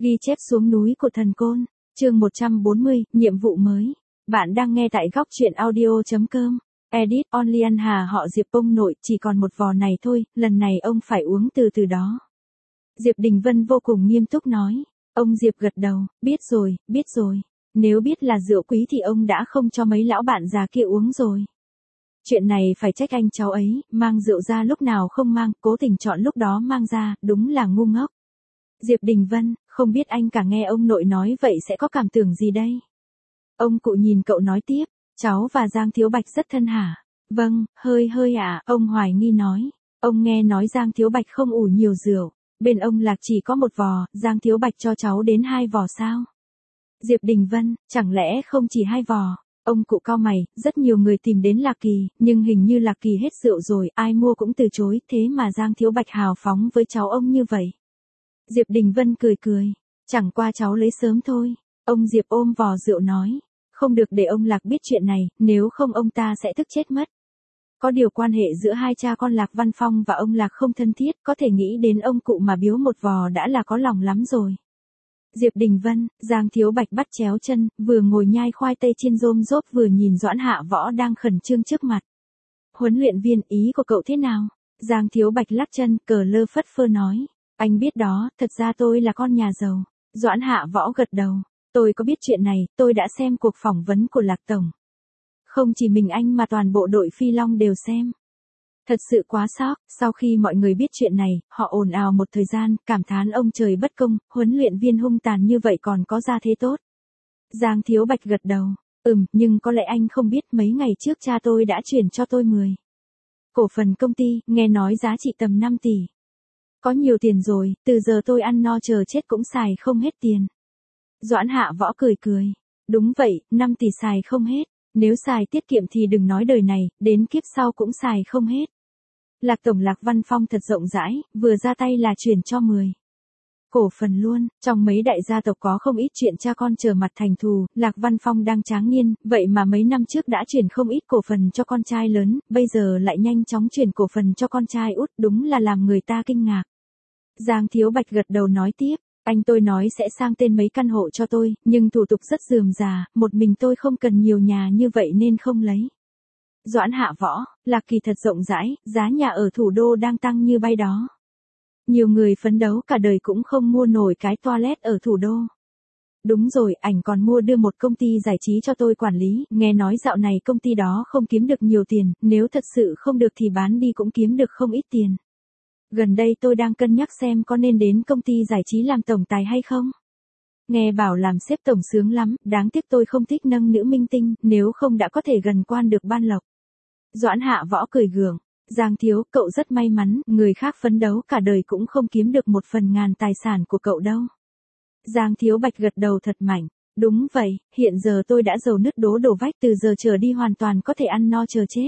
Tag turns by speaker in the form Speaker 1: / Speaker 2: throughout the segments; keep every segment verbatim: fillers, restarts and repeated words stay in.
Speaker 1: Ghi chép xuống núi của thần côn, chương một trăm bốn mươi, nhiệm vụ mới. Bạn đang nghe tại góc truyện audio.com. Edit Only Ăn Hà họ Diệp ông nội, chỉ còn một vò này thôi, lần này ông phải uống từ từ đó. Diệp Đình Vân vô cùng nghiêm túc nói. Ông Diệp gật đầu, biết rồi, biết rồi. Nếu biết là rượu quý thì ông đã không cho mấy lão bạn già kia uống rồi. Chuyện này phải trách anh cháu ấy, mang rượu ra lúc nào không mang, cố tình chọn lúc đó mang ra, đúng là ngu ngốc. Diệp Đình Vân, không biết anh cả nghe ông nội nói vậy sẽ có cảm tưởng gì đây? Ông cụ nhìn cậu nói tiếp, cháu và Giang Thiếu Bạch rất thân hả? Vâng, hơi hơi ạ, ông hoài nghi nói. Ông nghe nói Giang Thiếu Bạch không ủ nhiều rượu, bên ông Lạc chỉ có một vò, Giang Thiếu Bạch cho cháu đến hai vò sao? Diệp Đình Vân, chẳng lẽ không chỉ hai vò? Ông cụ cau mày, rất nhiều người tìm đến Lạc Kỳ, nhưng hình như Lạc Kỳ hết rượu rồi, ai mua cũng từ chối, thế mà Giang Thiếu Bạch hào phóng với cháu ông như vậy. Diệp Đình Vân cười cười, chẳng qua cháu lấy sớm thôi. Ông Diệp ôm vò rượu nói, không được để ông Lạc biết chuyện này, nếu không ông ta sẽ tức chết mất. Có điều quan hệ giữa hai cha con Lạc Văn Phong và ông Lạc không thân thiết, có thể nghĩ đến ông cụ mà biếu một vò đã là có lòng lắm rồi. Diệp Đình Vân, Giang Thiếu Bạch bắt chéo chân, vừa ngồi nhai khoai tây chiên rôm rốp vừa nhìn Doãn Hạ Võ đang khẩn trương trước mặt. Huấn luyện viên, ý của cậu thế nào? Giang Thiếu Bạch lắc chân, cờ lơ phất phơ nói. Anh biết đó, thật ra tôi là con nhà giàu. Doãn Hạ Võ gật đầu. Tôi có biết chuyện này, tôi đã xem cuộc phỏng vấn của Lạc Tổng. Không chỉ mình anh mà toàn bộ đội Phi Long đều xem. Thật sự quá sốc, sau khi mọi người biết chuyện này, họ ồn ào một thời gian, cảm thán ông trời bất công, huấn luyện viên hung tàn như vậy còn có gia thế tốt. Giang Thiếu Bạch gật đầu, ừm, nhưng có lẽ anh không biết mấy ngày trước cha tôi đã chuyển cho tôi mười cổ phần công ty, nghe nói giá trị tầm năm tỷ. Có nhiều tiền rồi, từ giờ tôi ăn no chờ chết cũng xài không hết tiền. Doãn Hạ Võ cười cười, đúng vậy, năm tỷ xài không hết. Nếu xài tiết kiệm thì đừng nói đời này, đến kiếp sau cũng xài không hết. Lạc Tổng Lạc Văn Phong thật rộng rãi, vừa ra tay là chuyển cho mười cổ phần luôn, trong mấy đại gia tộc có không ít chuyện cha con trở mặt thành thù, Lạc Văn Phong đang tráng niên, vậy mà mấy năm trước đã chuyển không ít cổ phần cho con trai lớn, bây giờ lại nhanh chóng chuyển cổ phần cho con trai út, đúng là làm người ta kinh ngạc. Giang Thiếu Bạch gật đầu nói tiếp. Anh tôi nói sẽ sang tên mấy căn hộ cho tôi, nhưng thủ tục rất rườm rà, một mình tôi không cần nhiều nhà như vậy nên không lấy. Doãn Hạ Võ, Lạc Kỳ thật rộng rãi, giá nhà ở thủ đô đang tăng như bay đó. Nhiều người phấn đấu cả đời cũng không mua nổi cái toilet ở thủ đô. Đúng rồi, ảnh còn mua đưa một công ty giải trí cho tôi quản lý, nghe nói dạo này công ty đó không kiếm được nhiều tiền, nếu thật sự không được thì bán đi cũng kiếm được không ít tiền. Gần đây tôi đang cân nhắc xem có nên đến công ty giải trí làm tổng tài hay không. Nghe bảo làm sếp tổng sướng lắm, đáng tiếc tôi không thích nâng nữ minh tinh, nếu không đã có thể gần quan được ban lộc. Doãn Hạ Võ cười gượng, Giang Thiếu, cậu rất may mắn, người khác phấn đấu cả đời cũng không kiếm được một phần ngàn tài sản của cậu đâu. Giang Thiếu Bạch gật đầu thật mạnh, đúng vậy, hiện giờ tôi đã giàu nứt đố đổ vách, từ giờ trở đi hoàn toàn có thể ăn no chờ chết.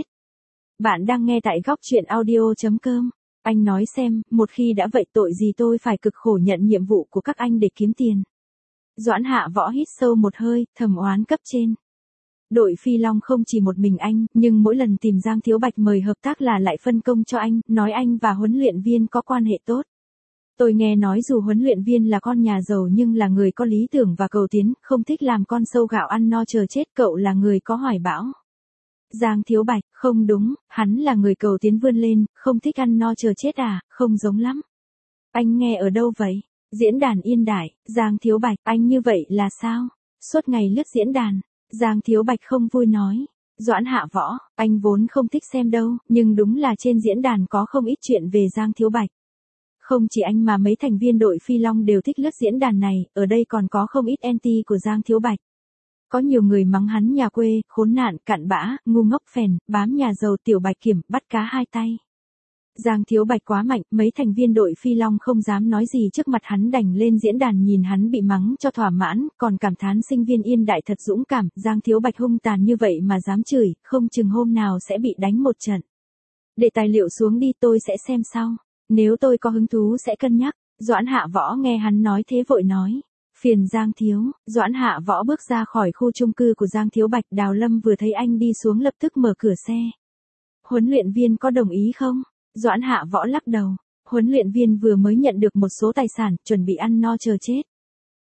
Speaker 1: Bạn đang nghe tại góc truyện audio.com. Anh nói xem, một khi đã vậy tội gì tôi phải cực khổ nhận nhiệm vụ của các anh để kiếm tiền. Doãn Hạ Võ hít sâu một hơi, thầm oán cấp trên. Đội Phi Long không chỉ một mình anh, nhưng mỗi lần tìm Giang Thiếu Bạch mời hợp tác là lại phân công cho anh, nói anh và huấn luyện viên có quan hệ tốt. Tôi nghe nói dù huấn luyện viên là con nhà giàu nhưng là người có lý tưởng và cầu tiến, không thích làm con sâu gạo ăn no chờ chết, cậu là người có hoài bão. Giang Thiếu Bạch, không đúng, hắn là người cầu tiến vươn lên, không thích ăn no chờ chết à, không giống lắm. Anh nghe ở đâu vậy? Diễn đàn Yên Đại, Giang Thiếu Bạch, anh như vậy là sao? Suốt ngày lướt diễn đàn, Giang Thiếu Bạch không vui nói. Doãn Hạ Võ, anh vốn không thích xem đâu, nhưng đúng là trên diễn đàn có không ít chuyện về Giang Thiếu Bạch. Không chỉ anh mà mấy thành viên đội Phi Long đều thích lướt diễn đàn này, ở đây còn có không ít anti của Giang Thiếu Bạch. Có nhiều người mắng hắn nhà quê, khốn nạn, cặn bã, ngu ngốc phèn, bám nhà giàu tiểu bạch kiểm, bắt cá hai tay. Giang Thiếu Bạch quá mạnh, mấy thành viên đội Phi Long không dám nói gì trước mặt hắn, đành lên diễn đàn nhìn hắn bị mắng cho thỏa mãn, còn cảm thán sinh viên Yên Đại thật dũng cảm, Giang Thiếu Bạch hung tàn như vậy mà dám chửi, không chừng hôm nào sẽ bị đánh một trận. Để tài liệu xuống đi, tôi sẽ xem sau. Nếu tôi có hứng thú sẽ cân nhắc. Doãn Hạ Võ nghe hắn nói thế vội nói. Phiền Giang Thiếu, Doãn Hạ Võ bước ra khỏi khu chung cư của Giang Thiếu Bạch, Đào Lâm vừa thấy anh đi xuống lập tức mở cửa xe. Huấn luyện viên có đồng ý không? Doãn Hạ Võ lắc đầu, huấn luyện viên vừa mới nhận được một số tài sản, chuẩn bị ăn no chờ chết.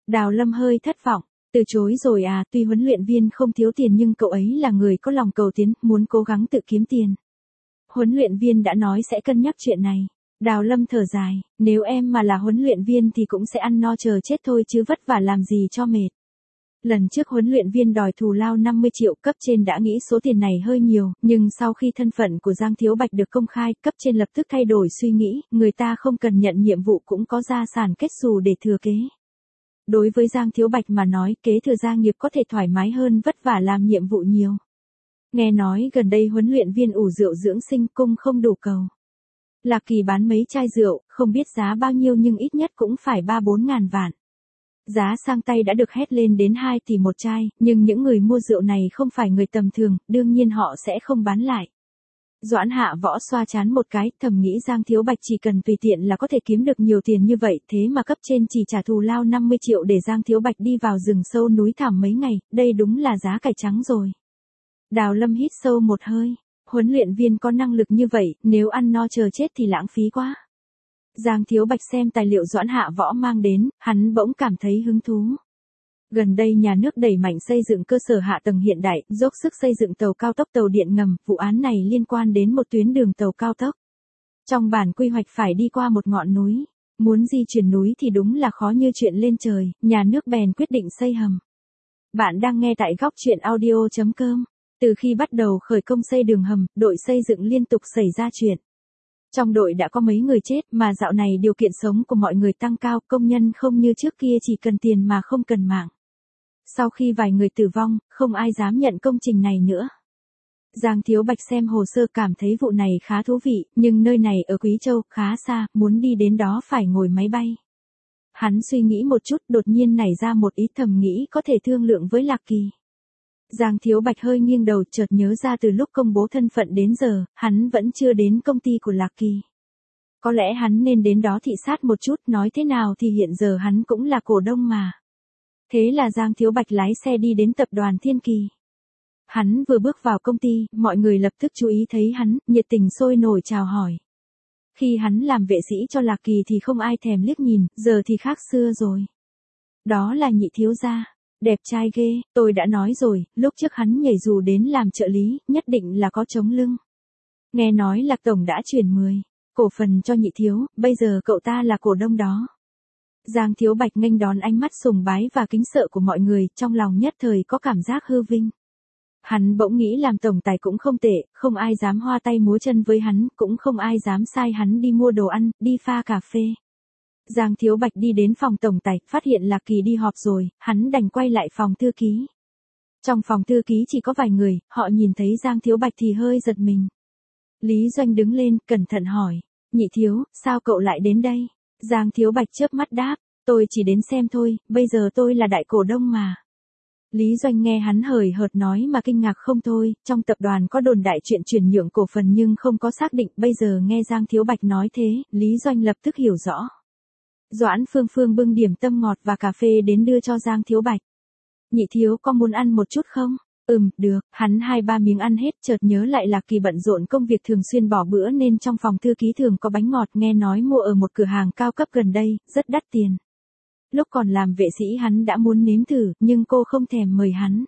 Speaker 1: Đào Lâm hơi thất vọng, từ chối rồi à, tuy huấn luyện viên không thiếu tiền nhưng cậu ấy là người có lòng cầu tiến, muốn cố gắng tự kiếm tiền. Huấn luyện viên đã nói sẽ cân nhắc chuyện này. Đào Lâm thở dài, nếu em mà là huấn luyện viên thì cũng sẽ ăn no chờ chết thôi chứ vất vả làm gì cho mệt. Lần trước huấn luyện viên đòi thù lao năm mươi triệu, cấp trên đã nghĩ số tiền này hơi nhiều, nhưng sau khi thân phận của Giang Thiếu Bạch được công khai, cấp trên lập tức thay đổi suy nghĩ, người ta không cần nhận nhiệm vụ cũng có gia sản kết xù để thừa kế. Đối với Giang Thiếu Bạch mà nói, kế thừa gia nghiệp có thể thoải mái hơn vất vả làm nhiệm vụ nhiều. Nghe nói gần đây huấn luyện viên ủ rượu dưỡng sinh, cung không đủ cầu. Lạc Kỳ bán mấy chai rượu, không biết giá bao nhiêu nhưng ít nhất cũng phải ba bốn ngàn vạn. Giá sang tay đã được hét lên đến hai tỷ một chai, nhưng những người mua rượu này không phải người tầm thường, đương nhiên họ sẽ không bán lại. Doãn Hạ Võ xoa chán một cái, thầm nghĩ Giang Thiếu Bạch chỉ cần tùy tiện là có thể kiếm được nhiều tiền như vậy, thế mà cấp trên chỉ trả thù lao năm mươi triệu để Giang Thiếu Bạch đi vào rừng sâu núi thẳm mấy ngày, đây đúng là giá cải trắng rồi. Đào Lâm hít sâu một hơi, huấn luyện viên có năng lực như vậy, nếu ăn no chờ chết thì lãng phí quá. Giang Thiếu Bạch xem tài liệu Doãn Hạ Võ mang đến, hắn bỗng cảm thấy hứng thú. Gần đây nhà nước đẩy mạnh xây dựng cơ sở hạ tầng hiện đại, dốc sức xây dựng tàu cao tốc tàu điện ngầm, vụ án này liên quan đến một tuyến đường tàu cao tốc. Trong bản quy hoạch phải đi qua một ngọn núi, muốn di chuyển núi thì đúng là khó như chuyện lên trời, nhà nước bèn quyết định xây hầm. Bạn đang nghe tại góc truyện audio chấm com. Từ khi bắt đầu khởi công xây đường hầm, đội xây dựng liên tục xảy ra chuyện. Trong đội đã có mấy người chết mà dạo này điều kiện sống của mọi người tăng cao, công nhân không như trước kia chỉ cần tiền mà không cần mạng. Sau khi vài người tử vong, không ai dám nhận công trình này nữa. Giang Thiếu Bạch xem hồ sơ cảm thấy vụ này khá thú vị, nhưng nơi này ở Quý Châu khá xa, muốn đi đến đó phải ngồi máy bay. Hắn suy nghĩ một chút, đột nhiên nảy ra một ý, thầm nghĩ có thể thương lượng với Lạc Kỳ. Giang Thiếu Bạch hơi nghiêng đầu, chợt nhớ ra từ lúc công bố thân phận đến giờ, hắn vẫn chưa đến công ty của Lạc Kỳ. Có lẽ hắn nên đến đó thị sát một chút, nói thế nào thì hiện giờ hắn cũng là cổ đông mà. Thế là Giang Thiếu Bạch lái xe đi đến tập đoàn Thiên Kỳ. Hắn vừa bước vào công ty, mọi người lập tức chú ý thấy hắn, nhiệt tình sôi nổi chào hỏi. Khi hắn làm vệ sĩ cho Lạc Kỳ thì không ai thèm liếc nhìn, giờ thì khác xưa rồi. Đó là Nhị thiếu gia. Đẹp trai ghê, tôi đã nói rồi, lúc trước hắn nhảy dù đến làm trợ lý, nhất định là có chống lưng. Nghe nói Lạc Tổng đã chuyển mười cổ phần cho Nhị thiếu, bây giờ cậu ta là cổ đông đó. Giang Thiếu Bạch nghênh đón ánh mắt sùng bái và kính sợ của mọi người, trong lòng nhất thời có cảm giác hư vinh. Hắn bỗng nghĩ làm tổng tài cũng không tệ, không ai dám hoa tay múa chân với hắn, cũng không ai dám sai hắn đi mua đồ ăn, đi pha cà phê. Giang Thiếu Bạch đi đến phòng tổng tài, phát hiện Lạc Kỳ đi họp rồi, hắn đành quay lại phòng thư ký. Trong phòng thư ký chỉ có vài người, họ nhìn thấy Giang Thiếu Bạch thì hơi giật mình. Lý Doanh đứng lên, cẩn thận hỏi, Nhị thiếu, sao cậu lại đến đây? Giang Thiếu Bạch chớp mắt đáp, tôi chỉ đến xem thôi, bây giờ tôi là đại cổ đông mà. Lý Doanh nghe hắn hời hợt nói mà kinh ngạc không thôi, trong tập đoàn có đồn đại chuyện chuyển nhượng cổ phần nhưng không có xác định, bây giờ nghe Giang Thiếu Bạch nói thế, Lý Doanh lập tức hiểu rõ. Doãn Phương Phương bưng điểm tâm ngọt và cà phê đến đưa cho Giang Thiếu Bạch. Nhị thiếu có muốn ăn một chút không? Ừm, được, hắn hai ba miếng ăn hết, chợt nhớ lại Lạc Kỳ bận rộn công việc thường xuyên bỏ bữa nên trong phòng thư ký thường có bánh ngọt, nghe nói mua ở một cửa hàng cao cấp gần đây, rất đắt tiền. Lúc còn làm vệ sĩ hắn đã muốn nếm thử, nhưng cô không thèm mời hắn.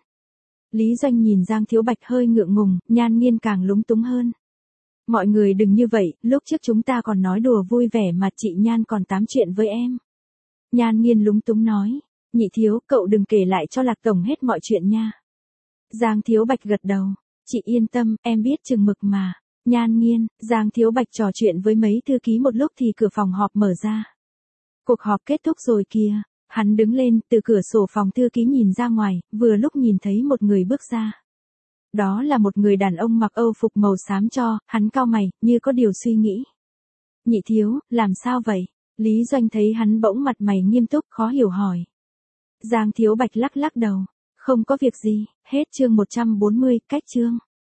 Speaker 1: Lý Doanh nhìn Giang Thiếu Bạch hơi ngượng ngùng, Nhan Nghiên càng lúng túng hơn. Mọi người đừng như vậy, lúc trước chúng ta còn nói đùa vui vẻ mà chị Nhan còn tám chuyện với em. Nhan Nghiên lúng túng nói, Nhị thiếu, cậu đừng kể lại cho Lạc Tổng hết mọi chuyện nha. Giang Thiếu Bạch gật đầu, chị yên tâm, em biết chừng mực mà. Nhan Nghiên, Giang Thiếu Bạch trò chuyện với mấy thư ký một lúc thì cửa phòng họp mở ra. Cuộc họp kết thúc rồi kìa, hắn đứng lên, từ cửa sổ phòng thư ký nhìn ra ngoài, vừa lúc nhìn thấy một người bước ra. Đó là một người đàn ông mặc âu phục màu xám cho, hắn cau mày, như có điều suy nghĩ. Nhị thiếu, làm sao vậy? Lý Doanh thấy hắn bỗng mặt mày nghiêm túc, khó hiểu hỏi. Giang Thiếu Bạch lắc lắc đầu. Không có việc gì, hết chương một trăm bốn mươi, cách chương.